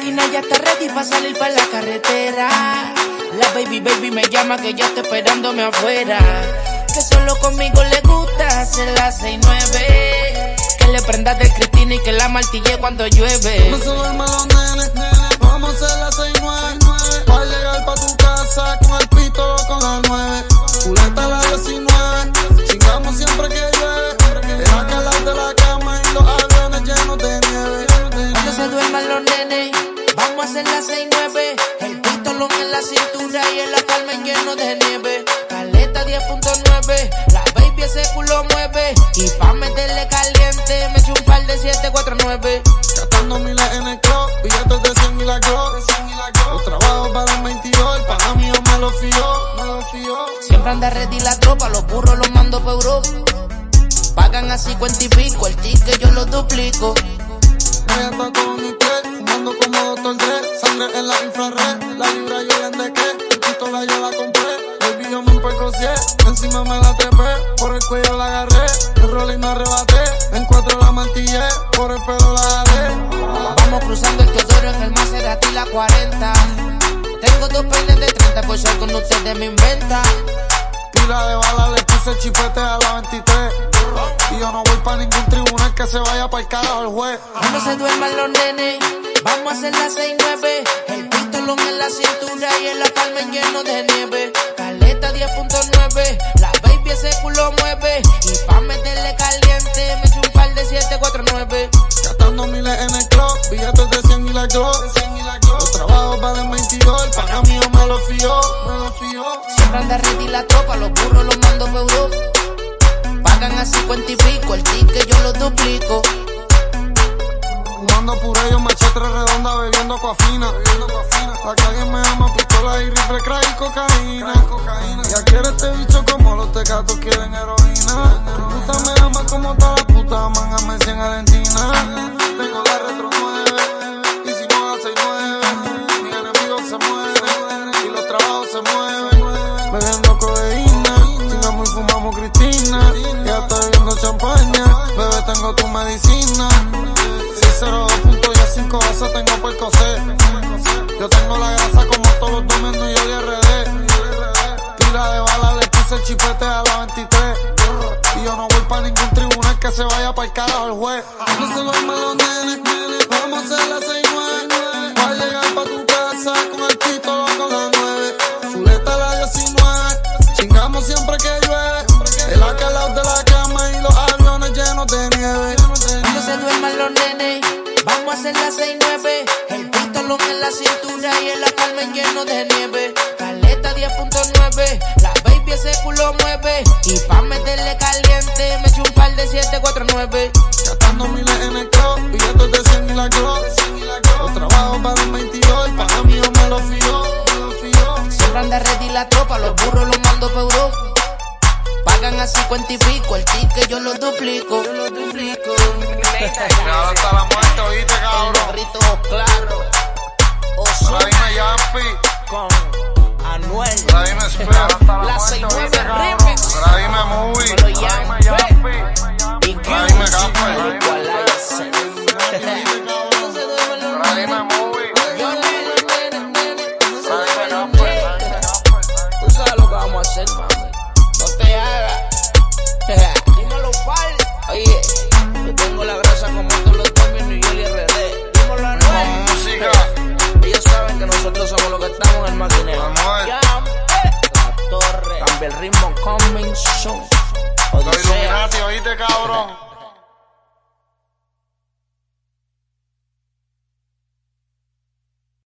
máquina ya está ready para salir para la carretera. La baby me llama que ya está esperándome afuera. Que solo conmigo le gusta hacer las 6-9. Que le prendas de Cristina y que la martille cuando llueve. No se duerman los nenes, vamos a hacer las 6-9. Pa' llegar pa' tu casa con el pito con las 9. Culeta la 19, chingamos siempre que llueve. Deja calar de la cama y los aviones llenos de nieve. No se duerman los nenes, vamos a hacer las 6-9. El pistolón en la cintura y en la palma lleno de nieve. Caleta 10.9, la baby ese culo mueve. Y pa' meterle caliente me eché un par de 749. Gastando miles en el club, billetes de 100 y la Glock. Los trabajos para el 22, el pana mío me lo fió. Siempre anda ready la tropa, los burros los mando pa' Europa. Pagan a 50 y pico, el ticket yo lo duplico. Ella está con mi piel, fumando como Dr. Dre. Sangre en la infrared, la libra yo la endequé. Mi pistola yo la compré, baby yo me empercocié. Encima me la trepé, por el cuello la agarré. El rol y me arrebaté, en 4 la martillé, por el pelo la jalé. Vamos cruzando el Teodoro en el Maserati la 40. Tengo 2 peines de 30, por eso con ustedes me inventa. Pila de balas, le puse chipete a la 23. Y yo no voy pa' ningún tribunal, que se vaya pa'l carajo el juez. No se duerman los nenes, vamos a hacer las 6-9. El pistolón en la cintura y en la palma lleno de nieve. Caleta 10.9, la baby ese culo mueve. Y pa' meterle caliente me eché un par de 749. Gastando miles en el club, billetes de 100 y la Glock. Los trabajos para el 22, el pana mío me lo fió. Siempre anda ready la tropa, los burros los mando pa' Europa. Pagan a 50 y pico, el ticket yo lo duplico. Fumando puré, machete redonda, bebiendo coafina. La calle me ama, pistola y rifle, crack y cocaína. Ya quiere este bicho como los tecatos quieren heroína. Tu puta me ama como todas las putas aman a Messi en Argentina. Tengo la retro 9, y si no la 6-9. Mis enemigos se mueren, y los trabajos se mueven. Bebiendo codeína, chingamos y fumamos Cristina. Ya estoy bebiendo champaña, bebé tengo tu medicina. 602 puntos y a 5 veces tengo por coser. Yo tengo la grasa como todos los domingos y yo le RD. Pila de balas, le puse chipete a la 23. Y yo no voy pa' ningún tribunal, que se vaya pa'l carajo el juez. No se duerman los nenes, vamos a hacer las 6-9. Pa' llegar pa' tu casa con el pito con las 9. Zuleta la 19, chingamos siempre que llueve. El acalao de la cama y los aviones llenos de nieve. No se duerman los nenes, vamos a hacer las 6-9. El pistolón en la cintura y en la palma lleno de nieve. Caleta 10.9, la baby ese culo mueve. Y pa' meterle caliente me eché un par de 749. Gastando miles en el club, billetes de 100 y la Glock. Los trabajos para el 22, el pana mío me lo fió. Siempre anda ready la tropa, los burros los mando pa' Europa. Pagan a 50 y pico, el ticket yo lo duplico. Cuidado hasta la muerte, oíste, cabrón. El negrito claro. Dime Yampi Con Anuel. Dime Spera. La 6-9 remix. Dime Movie. Pero Yampi. Y Dime Café. Dime Movie. Tú sabes lo que vamos a hacer, mami. No te hagas. Dímelo, Fal. Oye, yo tengo la grasa como todos los domingos y yo le RD. Dímelo, Anuel. Música. Ellos saben que nosotros somos los que estamos en el maquinero. Anuel. La torre. Cambia el ritmo, coming soon. Los Illuminati, oíste, cabrón.